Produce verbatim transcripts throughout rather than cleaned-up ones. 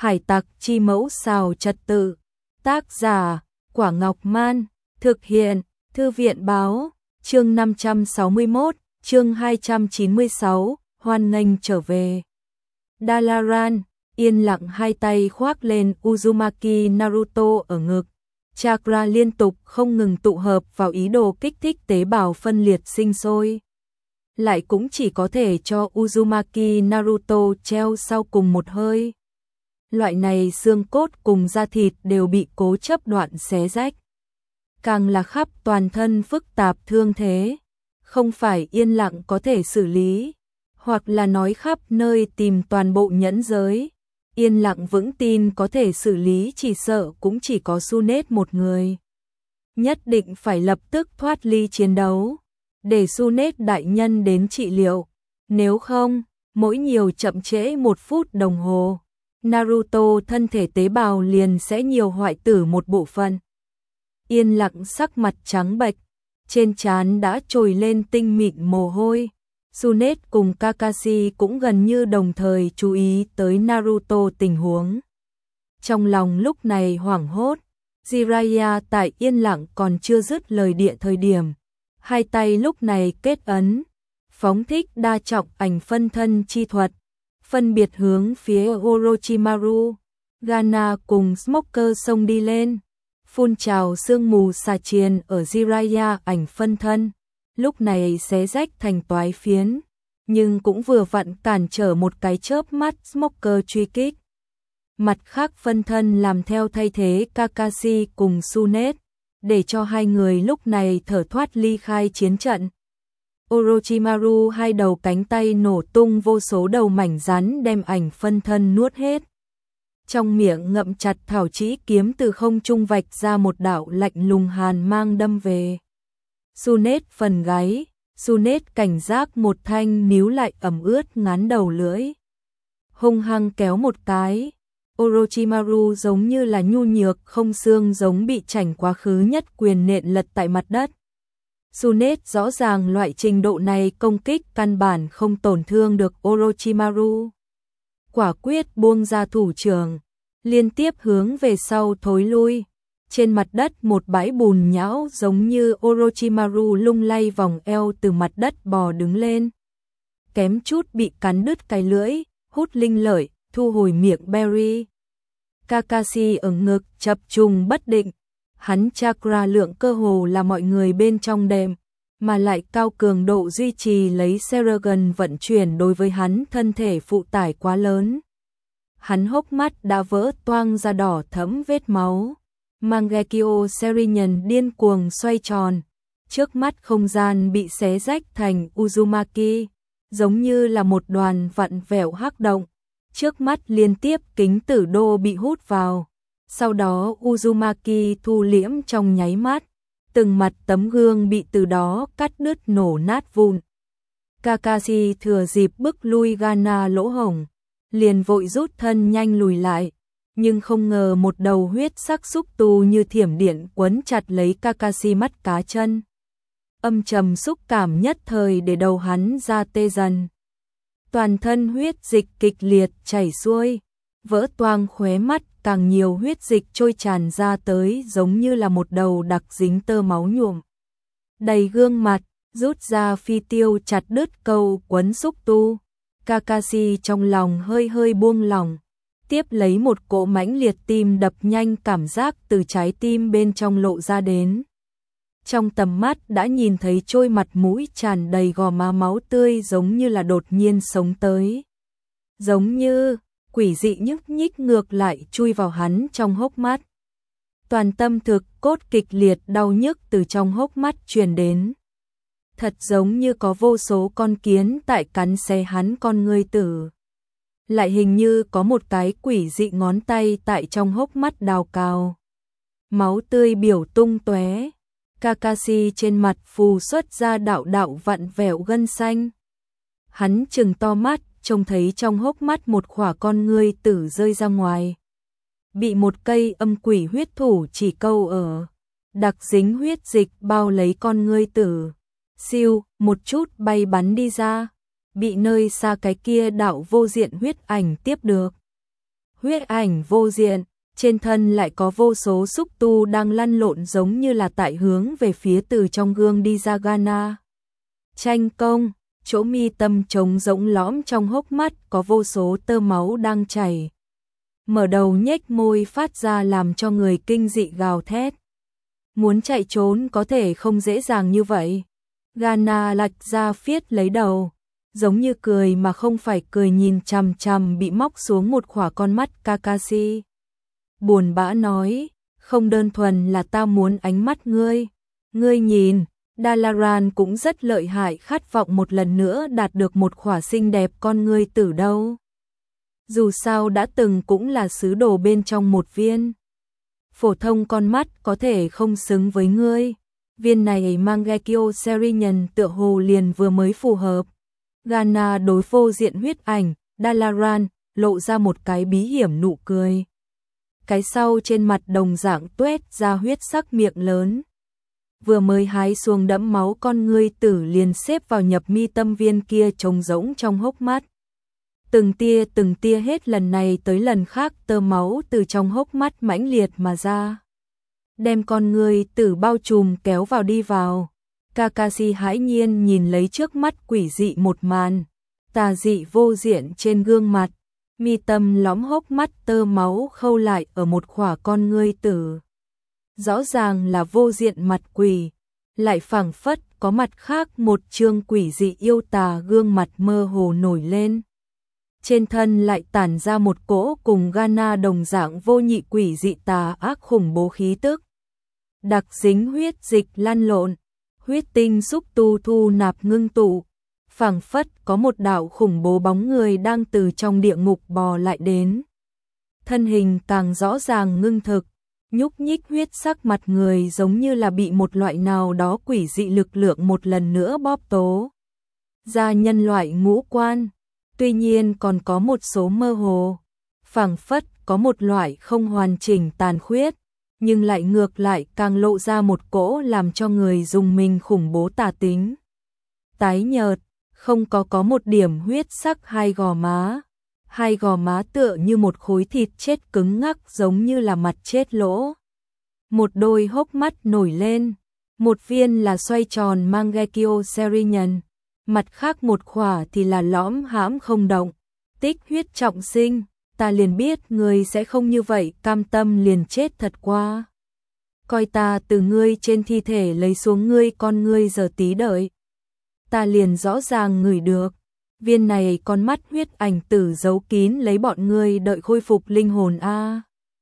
Hải tặc chi mẫu xào trật tự. Tác giả, Quả Ngọc Man. Thực hiện, Thư viện báo. Chương năm trăm sáu mươi mốt, chương hai trăm chín mươi sáu, hoan nghênh trở về. Dalaran, yên lặng hai tay khoác lên Uzumaki Naruto ở ngực. Chakra liên tục không ngừng tụ hợp vào ý đồ kích thích tế bào phân liệt sinh sôi. Lại cũng chỉ có thể cho Uzumaki Naruto treo sau cùng một hơi. Loại này xương cốt cùng da thịt đều bị cố chấp đoạn xé rách. Càng là khắp toàn thân phức tạp thương thế, không phải yên lặng có thể xử lý, hoặc là nói khắp nơi tìm toàn bộ nhẫn giới. Yên lặng vững tin có thể xử lý chỉ sợ cũng chỉ có Sunet một người. Nhất định phải lập tức thoát ly chiến đấu, để Sunet đại nhân đến trị liệu. Nếu không, mỗi nhiều chậm trễ một phút đồng hồ, Naruto thân thể tế bào liền sẽ nhiều hoại tử một bộ phận. Yên lặng sắc mặt trắng bệch, trên trán đã trồi lên tinh mịn mồ hôi. Sunet cùng Kakashi cũng gần như đồng thời chú ý tới Naruto tình huống. Trong lòng lúc này hoảng hốt, Jiraiya tại yên lặng còn chưa dứt lời địa thời điểm. Hai tay lúc này kết ấn, phóng thích đa trọng ảnh phân thân chi thuật, phân biệt hướng phía Orochimaru, Gana cùng Smoker xông đi lên. Phun trào sương mù xà chiền ở Jiraiya ảnh phân thân, lúc này xé rách thành toái phiến, nhưng cũng vừa vặn cản trở một cái chớp mắt Smoker truy kích. Mặt khác phân thân làm theo thay thế Kakashi cùng Sunet, để cho hai người lúc này thở thoát ly khai chiến trận. Orochimaru hai đầu cánh tay nổ tung vô số đầu mảnh rắn đem ảnh phân thân nuốt hết. Trong miệng ngậm chặt thảo chỉ kiếm từ không trung vạch ra một đạo lạnh lùng hàn mang đâm về Sunet phần gáy. Sunet cảnh giác một thanh níu lại ẩm ướt ngắn đầu lưỡi, hung hăng kéo một cái. Orochimaru giống như là nhu nhược không xương giống bị chảnh quá khứ nhất quyền nện lật tại mặt đất. Sunet rõ ràng loại trình độ này công kích căn bản không tổn thương được Orochimaru. Quả quyết buông ra thủ trưởng, liên tiếp hướng về sau thối lui. Trên mặt đất một bãi bùn nhão giống như Orochimaru lung lay vòng eo từ mặt đất bò đứng lên. Kém chút bị cắn đứt cái lưỡi, hút linh lợi, thu hồi miệng berry. Kakashi ở ngực chập trùng bất định, hắn chakra lượng cơ hồ là mọi người bên trong đệm, mà lại cao cường độ duy trì lấy Seragon vận chuyển đối với hắn thân thể phụ tải quá lớn. Hắn hốc mắt đã vỡ toang ra đỏ thẫm vết máu. Mangekyo Serinyàn điên cuồng xoay tròn, trước mắt không gian bị xé rách thành Uzumaki, giống như là một đoàn vặn vẹo hắc động. Trước mắt liên tiếp kính tử đô bị hút vào, sau đó Uzumaki thu liễm trong nháy mắt, từng mặt tấm gương bị từ đó cắt đứt nổ nát vụn. Kakashi thừa dịp bức lui Gana lỗ hổng, liền vội rút thân nhanh lùi lại, nhưng không ngờ một đầu huyết sắc xúc tu như thiểm điện quấn chặt lấy Kakashi mắt cá chân. Âm trầm xúc cảm nhất thời để đầu hắn ra tê dần. Toàn thân huyết dịch kịch liệt chảy xuôi, vỡ toang khóe mắt, càng nhiều huyết dịch trôi tràn ra tới giống như là một đầu đặc dính tơ máu nhuộm đầy gương mặt, rút ra phi tiêu chặt đứt câu quấn xúc tu. Kakashi trong lòng hơi hơi buông lỏng, tiếp lấy một cỗ mãnh liệt tim đập nhanh cảm giác từ trái tim bên trong lộ ra đến. Trong tầm mắt đã nhìn thấy trôi mặt mũi tràn đầy gò má máu tươi giống như là đột nhiên sống tới. Giống như quỷ dị nhức nhích ngược lại chui vào hắn trong hốc mắt. Toàn tâm thực cốt kịch liệt đau nhức từ trong hốc mắt truyền đến. Thật giống như có vô số con kiến tại cắn xé hắn con ngươi tử. Lại hình như có một cái quỷ dị ngón tay tại trong hốc mắt đào cào. Máu tươi biểu tung tóe. Kakashi trên mặt phù xuất ra đạo đạo vặn vẹo gân xanh. Hắn trừng to mắt, trông thấy trong hốc mắt một khỏa con ngươi tử rơi ra ngoài. Bị một cây âm quỷ huyết thủ chỉ câu ở. Đặc dính huyết dịch bao lấy con ngươi tử. Siêu, một chút bay bắn đi ra. Bị nơi xa cái kia đạo vô diện huyết ảnh tiếp được. Huyết ảnh vô diện, trên thân lại có vô số xúc tu đang lăn lộn giống như là tại hướng về phía từ trong gương đi ra Ghana. Tranh công, chỗ mi tâm trống rỗng lõm trong hốc mắt có vô số tơ máu đang chảy. Mở đầu nhếch môi phát ra làm cho người kinh dị gào thét. Muốn chạy trốn có thể không dễ dàng như vậy. Ghana lạch ra phiết lấy đầu, giống như cười mà không phải cười, nhìn chằm chằm bị móc xuống một khỏa con mắt Kakashi. Buồn bã nói, không đơn thuần là ta muốn ánh mắt ngươi. Ngươi nhìn, Dalaran cũng rất lợi hại, khát vọng một lần nữa đạt được một khỏa xinh đẹp con ngươi từ đâu. Dù sao đã từng cũng là sứ đồ bên trong một viên. Phổ thông con mắt có thể không xứng với ngươi. Viên này Mangekyo Serenian tựa hồ liền vừa mới phù hợp. Ghana đối vô diện huyết ảnh, Dalaran lộ ra một cái bí hiểm nụ cười. Cái sau trên mặt đồng dạng tuét ra huyết sắc miệng lớn. Vừa mới hái xuống đẫm máu con ngươi tử liền xếp vào nhập mi tâm viên kia trống rỗng trong hốc mắt. Từng tia từng tia hết lần này tới lần khác tơ máu từ trong hốc mắt mãnh liệt mà ra. Đem con ngươi tử bao trùm kéo vào đi vào. Kakashi hãi nhiên nhìn lấy trước mắt quỷ dị một màn. Tà dị vô diện trên gương mặt. Mi tâm lõm hốc mắt tơ máu khâu lại ở một khỏa con ngươi tử. Rõ ràng là vô diện mặt quỷ. Lại phảng phất có mặt khác một chương quỷ dị yêu tà gương mặt mơ hồ nổi lên. Trên thân lại tản ra một cỗ cùng Ghana đồng dạng vô nhị quỷ dị tà ác khủng bố khí tức. Đặc dính huyết dịch lăn lộn, huyết tinh xúc tu thu nạp ngưng tụ, phảng phất có một đạo khủng bố bóng người đang từ trong địa ngục bò lại đến. Thân hình càng rõ ràng ngưng thực, nhúc nhích huyết sắc mặt người giống như là bị một loại nào đó quỷ dị lực lượng một lần nữa bóp tố. Ra nhân loại ngũ quan. Tuy nhiên còn có một số mơ hồ, phảng phất có một loại không hoàn chỉnh tàn khuyết, nhưng lại ngược lại càng lộ ra một cỗ làm cho người dùng mình khủng bố tà tính. Tái nhợt, không có có một điểm huyết sắc hai gò má, hai gò má tựa như một khối thịt chết cứng ngắc giống như là mặt chết lỗ. Một đôi hốc mắt nổi lên, một viên là xoay tròn Mangekyo Serenian. Mặt khác một khỏa thì là lõm hãm không động. Tích huyết trọng sinh, ta liền biết ngươi sẽ không như vậy cam tâm liền chết thật qua. Coi ta từ ngươi trên thi thể lấy xuống ngươi con ngươi giờ tí đợi. Ta liền rõ ràng ngửi được. Viên này con mắt huyết ảnh tử giấu kín lấy bọn ngươi đợi khôi phục linh hồn a. À.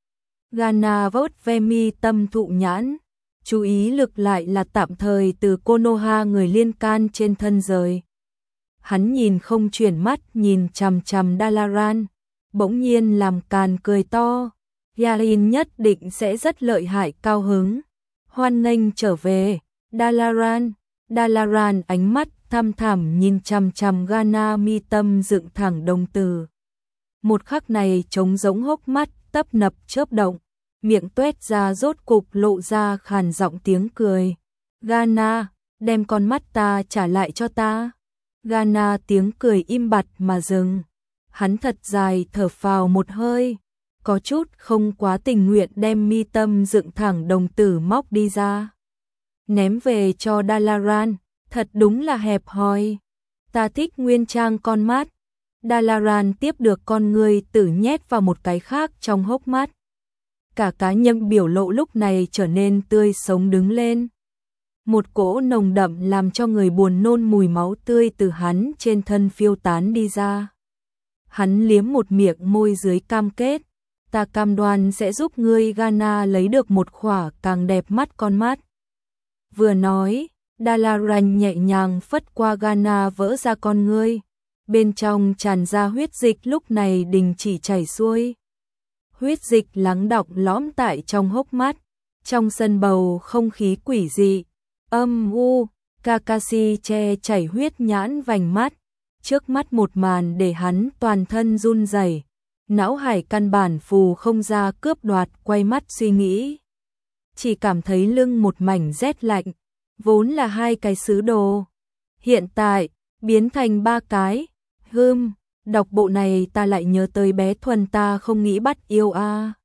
Ghana vớt ve mi tâm thụ nhãn. Chú ý lực lại là tạm thời từ Konoha người liên can trên thân rời. Hắn nhìn không chuyển mắt nhìn chằm chằm Dalaran, bỗng nhiên làm càn cười to. Yarin nhất định sẽ rất lợi hại cao hứng. Hoan nghênh trở về, Dalaran. Dalaran ánh mắt thăm thẳm nhìn chằm chằm Ghana mi tâm dựng thẳng đồng tử. Một khắc này trống rỗng hốc mắt tấp nập chớp động. Miệng tuét ra rốt cục lộ ra khàn giọng tiếng cười. Ghana, đem con mắt ta trả lại cho ta. Ghana tiếng cười im bặt mà dừng. Hắn thật dài thở phào một hơi. Có chút không quá tình nguyện đem mi tâm dựng thẳng đồng tử móc đi ra. Ném về cho Dalaran, thật đúng là hẹp hòi. Ta thích nguyên trang con mắt. Dalaran tiếp được con người tử nhét vào một cái khác trong hốc mắt. Cả cá nhân biểu lộ lúc này trở nên tươi sống đứng lên. Một cỗ nồng đậm làm cho người buồn nôn mùi máu tươi từ hắn trên thân phiêu tán đi ra. Hắn liếm một miệng môi dưới cam kết. Ta cam đoan sẽ giúp ngươi Ghana lấy được một khỏa càng đẹp mắt con mắt. Vừa nói, Dalaran nhẹ nhàng phất qua Ghana vỡ ra con ngươi. Bên trong tràn ra huyết dịch lúc này đình chỉ chảy xuôi. Huyết dịch lắng đọng lõm tại trong hốc mắt. Trong sân bầu không khí quỷ dị. Âm u, Kakashi che chảy huyết nhãn vành mắt. Trước mắt một màn để hắn toàn thân run rẩy. Não hải căn bản phù không ra cướp đoạt quay mắt suy nghĩ. Chỉ cảm thấy lưng một mảnh rét lạnh. Vốn là hai cái sứ đồ. Hiện tại, biến thành ba cái. Hừm, Đọc bộ này ta lại nhớ tới bé Thuần, ta không nghĩ bắt yêu a.